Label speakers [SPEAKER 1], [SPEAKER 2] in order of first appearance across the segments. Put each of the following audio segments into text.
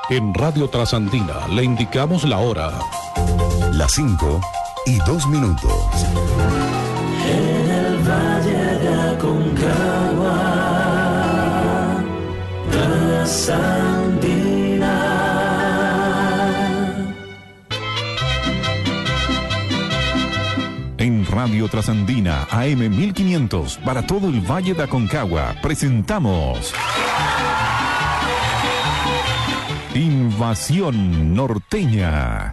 [SPEAKER 1] En Radio Trasandina le indicamos la hora.
[SPEAKER 2] Las 5:02.
[SPEAKER 3] En el Valle de Aconcagua, Trasandina.
[SPEAKER 4] En Radio Trasandina, AM 1500, para todo el Valle de Aconcagua, presentamos Invasión Norteña.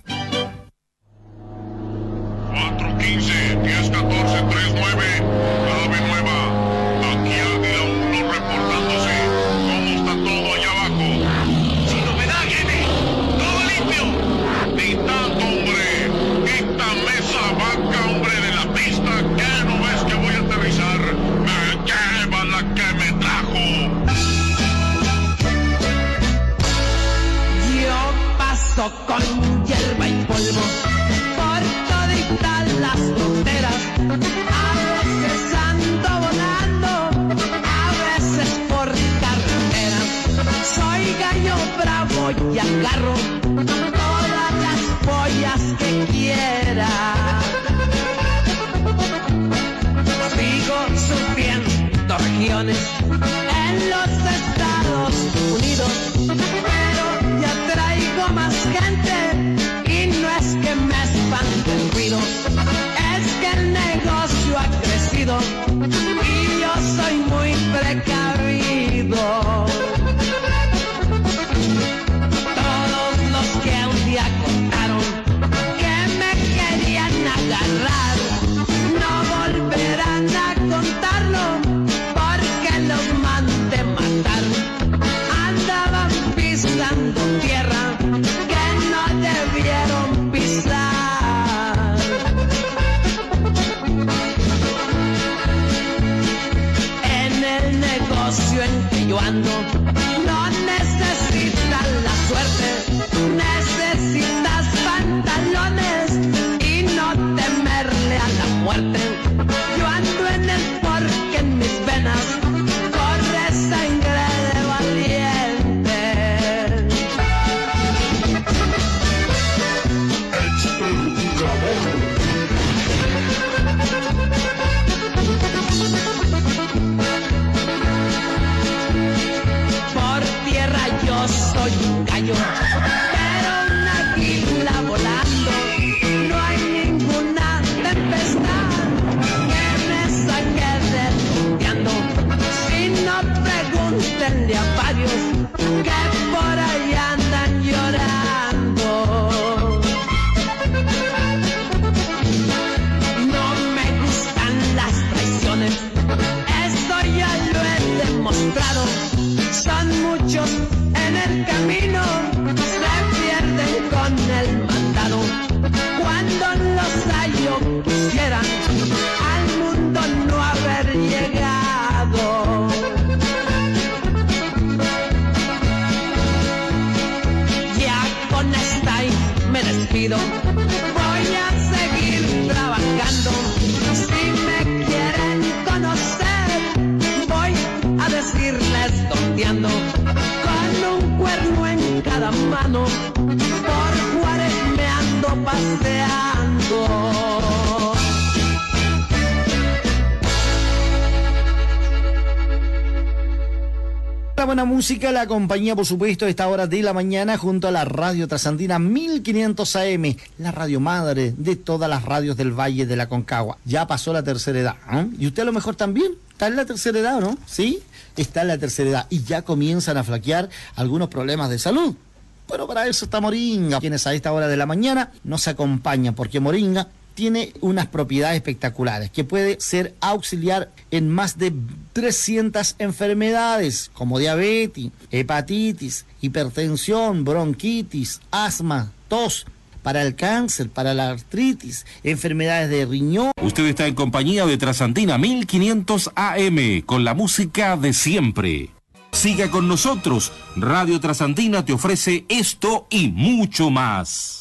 [SPEAKER 5] 415, 1014, 39, Ave Nueva. Aquí Águila 1 reportándose. ¿Cómo está todo allá abajo? Sin novedad, Jenny. Todo limpio. Ni tanto, hombre. Quítame esa vaca, hombre, de la pista. ¿Qué no ves que voy a aterrizar? Me lleva la que me trajo.
[SPEAKER 6] Yo paso con hierba y polvo por toditas las fronteras. A veces ando volando, a veces por carretera. Soy gallo bravo y agarro todas las pollas que quiera. Sigo sufriendo regiones en los Estados Unidos, pero ya traigo más gente y no es que me espante el ruido, es que el negocio ha crecido y yo soy muy precavido. Todos los que un día contaron que me querían agarrar no volverán a contarlo porque los mandé matar. Andaban pisando tierra que no debieron pisar. En el negocio en que yo ando no necesitas la suerte, necesitas pantalones y no temerle a la muerte. Yo ando en el porque en mis venas corre sangre de valiente. Por tierra yo soy un gallo, pero una águila volando. No hay ninguna tempestad que me saque del tonteando. Si no, pregúntenle a varios que por ahí andan llorando. No me gustan las traiciones, esto ya lo he demostrado. Son muchos en el camino, se pierden con el mandado. Cuando los hallo quisieran al mundo no haber llegado. Ya con esta me despido, voy a seguir trabajando. Si me quieren conocer, voy a decirles tonteando, con un cuerno en cada mano, por Juárez me ando paseando.
[SPEAKER 7] La buena música la acompaña, por supuesto, a esta hora de la mañana junto a la Radio Trasandina 1500 AM, la radio madre de todas las radios del Valle de la Aconcagua. Ya pasó la tercera edad, ¿eh? Y usted a lo mejor también está en la tercera edad, ¿no? Sí, está en la tercera edad y ya comienzan a flaquear algunos problemas de salud. Pero para eso está Moringa, quienes a esta hora de la mañana nos acompañan, porque Moringa tiene unas propiedades espectaculares que puede ser auxiliar en más de 300 enfermedades como diabetes, hepatitis, hipertensión, bronquitis, asma, tos, para el cáncer, para la artritis, enfermedades de riñón.
[SPEAKER 8] Usted está en compañía de Trasandina 1500 AM con la música de siempre. Siga con nosotros, Radio Trasandina te ofrece esto y mucho más.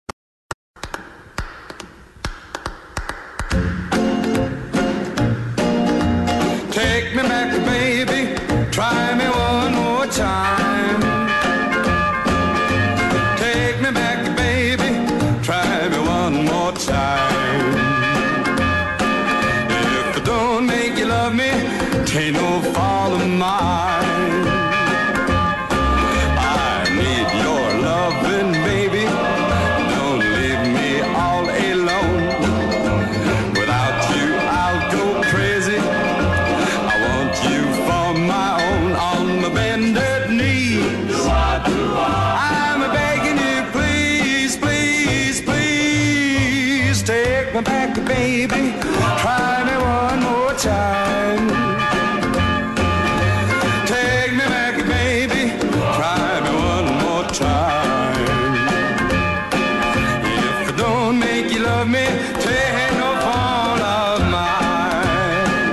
[SPEAKER 9] Take me back, baby, try me one more time. 'tain't no fault of mine. I need your loving, baby. Don't leave me all alone. Without you, I'll go crazy. I want you for my own. On my bended knees, I'm begging you, please, please, please, take me back, baby. Try me one more time. Take me back, baby. Try me one more time. If I don't make you love me, take no fault of mine.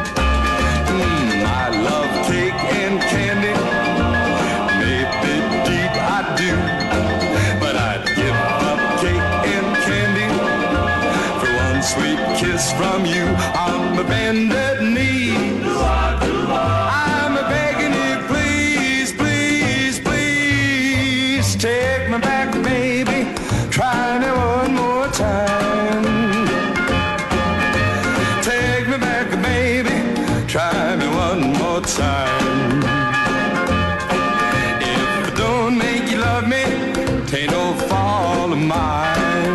[SPEAKER 9] I love cake and candy. Maybe deep I do, but I'd give up cake and candy for one sweet kiss from you. On my bended knees, I'm begging you, please, please, please, take me back, baby. Try me one more time. Take me back, baby. Try me one more time. If I don't make you love me, 'tain't no fault of mine.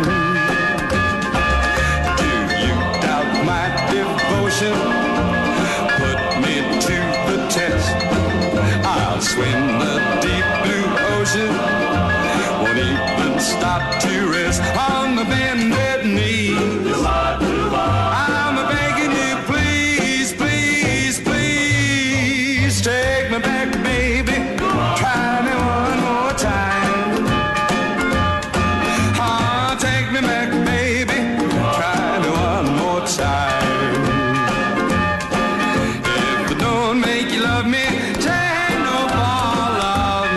[SPEAKER 9] Do you doubt my devotion? Put me to the test. I'll swim the deep blue ocean. Won't even stop to rest. On my bended knees, I'm begging you, please, please, please, take me back, baby. Try me one more time. Take me back, baby. Try me one more time. If I don't make you love me, take no fault of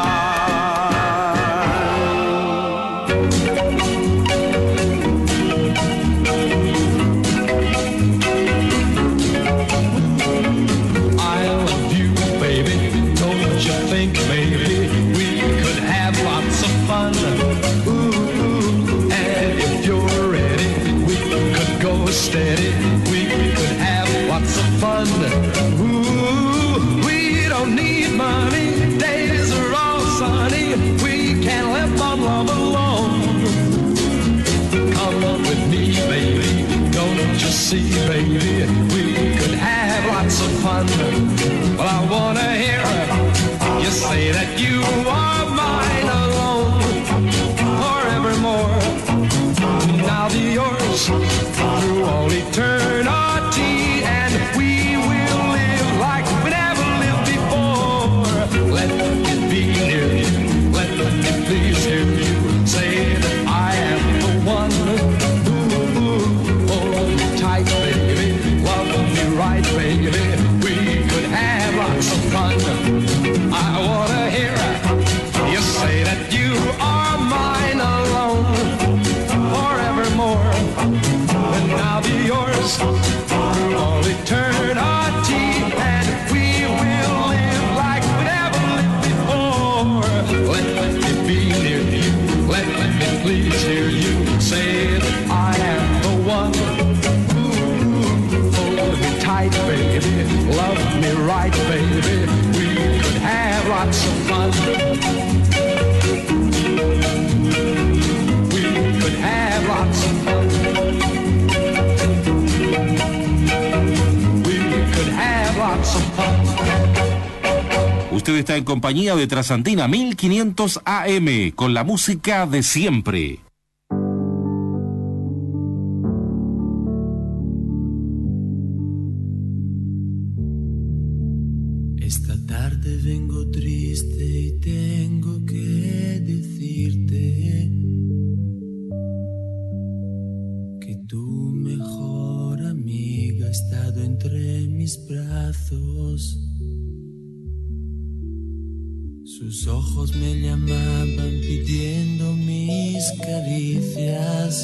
[SPEAKER 10] I love you, baby. Don't you think, baby, we could have lots of fun? Ooh, and if you're ready, we could go steady. We could have lots of fun. Ooh, we don't need money. Days are all sunny. We can live on love alone. Come on with me, baby. Don't you see, baby, we could have lots of fun. Well, I wanna hear you say that you are mine alone forevermore. Now be yours through all eternity, and we will live like we never lived before. Let it be near you. Let me please hear you say that I am the one. Hold me tight, baby. Love me right, baby. We could have lots of fun. I wanna hear you say that you are mine alone forevermore. And I'll be yours through all eternity, and we will live like we never lived before. Let me be near you. Let me please hear you say that I am the one. Hold me tight, baby. Love me right, baby. We could have lots of fun. We could have lots of fun. We could have lots of fun.
[SPEAKER 8] Usted está en compañía de Trasandina 1500 AM con la música de siempre.
[SPEAKER 3] Esta tarde vengo triste y tengo que decirte que tu mejor amiga ha estado entre mis brazos. Sus ojos me llamaban pidiendo mis caricias.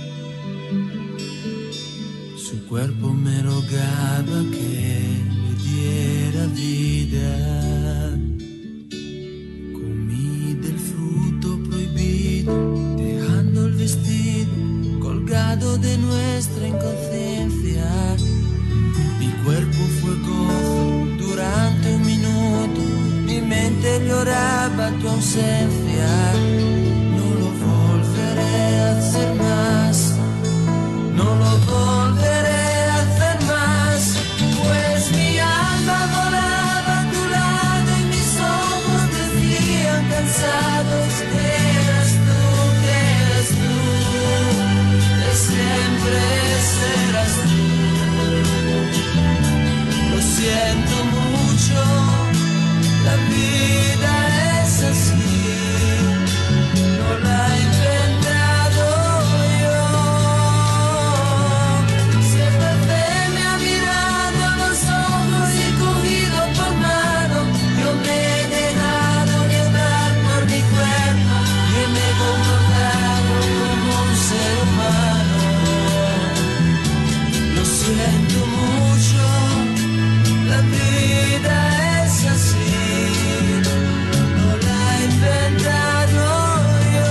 [SPEAKER 3] Su cuerpo me rogaba que le diera vida. Comí del fruto prohibido, dejando el vestido colgado de nuestra inconsciencia. Mi cuerpo fue tu ausencia, no lo volveré a hacer más, no lo volveré a hacer más, pues mi alma volaba a tu lado y mis ojos decían cansados que eras tú, que siempre serás tú. Lo siento mucho, la vida es así, no la he inventado yo. Siempre me ha mirado a los ojos y cogido por mano. Yo me he dejado llevar por mi cuerpo y me he comportado como un ser humano. Lo siento mucho, la vida es así, no la he inventado yo.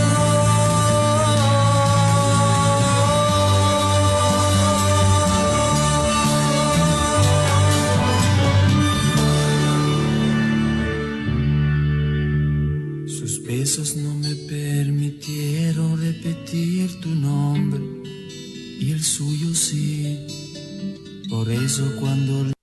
[SPEAKER 3] Sus besos no me permitieron repetir tu nombre y el suyo sí. Por eso cuando